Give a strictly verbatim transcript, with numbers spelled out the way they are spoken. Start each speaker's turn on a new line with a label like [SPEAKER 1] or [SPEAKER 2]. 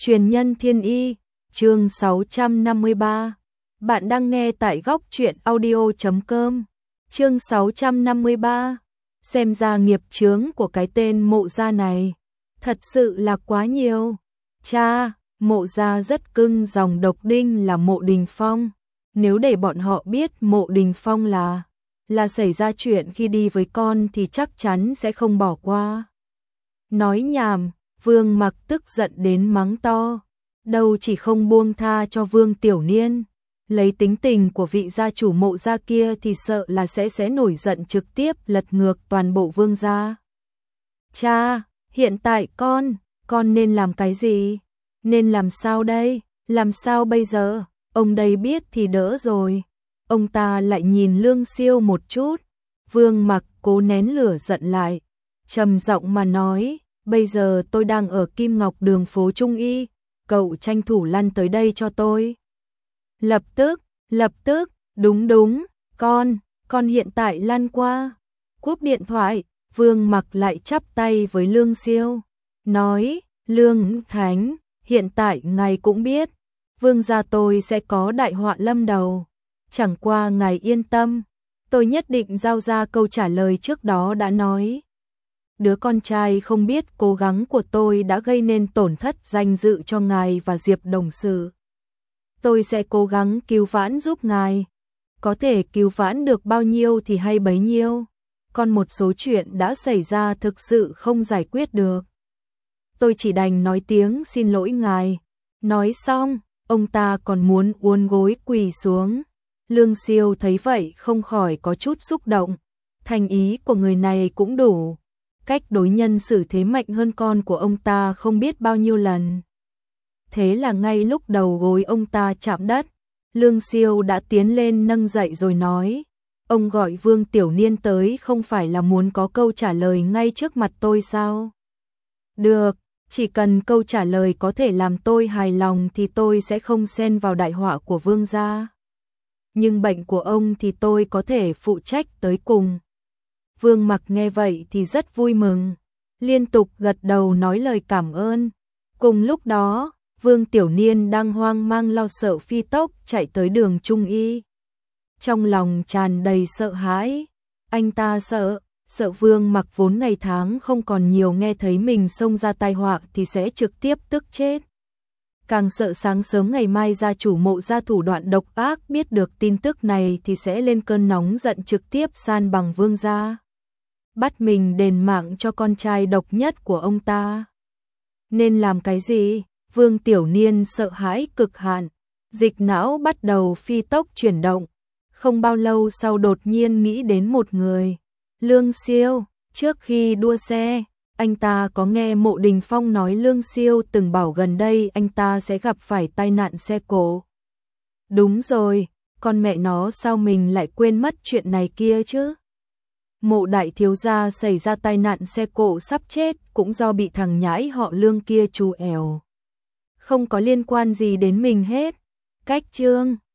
[SPEAKER 1] Truyền nhân thiên y, chương sáu trăm năm mươi ba. Bạn đang nghe tại góc truyện audio chấm com. Chương sáu trăm năm mươi ba. Xem ra nghiệp chướng của cái tên Mộ gia này thật sự là quá nhiều. Cha, Mộ gia rất cưng dòng độc đinh là Mộ Đình Phong. Nếu để bọn họ biết Mộ Đình Phong là là xảy ra chuyện khi đi với con thì chắc chắn sẽ không bỏ qua. Nói nhảm, Vương Mặc tức giận đến mắng to, đâu chỉ không buông tha cho Vương Tiểu Niên, lấy tính tình của vị gia chủ Mộ gia kia thì sợ là sẽ sẽ nổi giận trực tiếp lật ngược toàn bộ Vương gia. Cha, hiện tại con, con nên làm cái gì? Nên làm sao đây? Làm sao bây giờ? Ông đây biết thì đỡ rồi. Ông ta lại nhìn Lương Siêu một chút. Vương Mặc cố nén lửa giận lại, trầm giọng mà nói, bây giờ tôi đang ở Kim Ngọc đường phố Trung Y, cậu tranh thủ lăn tới đây cho tôi. Lập tức, lập tức, đúng đúng, con, con hiện tại lăn qua. Cúp điện thoại, Vương Mặc lại chắp tay với Lương Siêu, nói, Lương Thánh, hiện tại ngài cũng biết, Vương gia tôi sẽ có đại họa lâm đầu. Chẳng qua ngài yên tâm, tôi nhất định giao ra câu trả lời trước đó đã nói. Đứa con trai không biết cố gắng của tôi đã gây nên tổn thất danh dự cho ngài và Diệp đồng sự. Tôi sẽ cố gắng cứu vãn giúp ngài. Có thể cứu vãn được bao nhiêu thì hay bấy nhiêu. Còn một số chuyện đã xảy ra thực sự không giải quyết được. Tôi chỉ đành nói tiếng xin lỗi ngài. Nói xong, ông ta còn muốn uốn gối quỳ xuống. Lương Siêu thấy vậy không khỏi có chút xúc động. Thành ý của người này cũng đủ. Cách đối nhân xử thế mạnh hơn con của ông ta không biết bao nhiêu lần. Thế là ngay lúc đầu gối ông ta chạm đất, Lương Siêu đã tiến lên nâng dậy rồi nói, ông gọi Vương Tiểu Niên tới không phải là muốn có câu trả lời ngay trước mặt tôi sao? Được, chỉ cần câu trả lời có thể làm tôi hài lòng thì tôi sẽ không xen vào đại họa của Vương gia. Nhưng bệnh của ông thì tôi có thể phụ trách tới cùng. Vương Mặc nghe vậy thì rất vui mừng, liên tục gật đầu nói lời cảm ơn. Cùng lúc đó, Vương Tiểu Niên đang hoang mang lo sợ phi tốc chạy tới đường Trung Y. Trong lòng tràn đầy sợ hãi, anh ta sợ, sợ Vương Mặc vốn ngày tháng không còn nhiều nghe thấy mình xông ra tai họa thì sẽ trực tiếp tức chết. Càng sợ sáng sớm ngày mai gia chủ Mộ gia thủ đoạn độc ác biết được tin tức này thì sẽ lên cơn nóng giận trực tiếp san bằng Vương gia. Bắt mình đền mạng cho con trai độc nhất của ông ta. Nên làm cái gì? Vương Tiểu Niên sợ hãi cực hạn, dịch não bắt đầu phi tốc chuyển động. Không bao lâu sau đột nhiên nghĩ đến một người. Lương Siêu, trước khi đua xe, anh ta có nghe Mộ Đình Phong nói Lương Siêu từng bảo gần đây anh ta sẽ gặp phải tai nạn xe cộ. Đúng rồi, con mẹ nó sao mình lại quên mất chuyện này kia chứ? Mộ đại thiếu gia xảy ra tai nạn xe cộ sắp chết cũng do bị thằng nhãi họ Lương kia trù ẻo. Không có liên quan gì đến mình hết. Cách chương